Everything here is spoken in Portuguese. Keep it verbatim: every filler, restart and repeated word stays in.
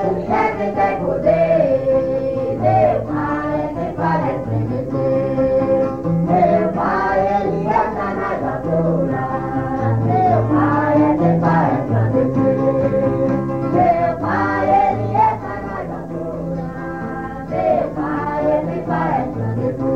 ele é quem tem poder. Meu pai é quem faz estremecer. Meu pai, ele anda nas alturas. Meu pai é quem faz resplandecer. Meu pai, ele anda nas alturas. Meu pai é quem faz resplandecer.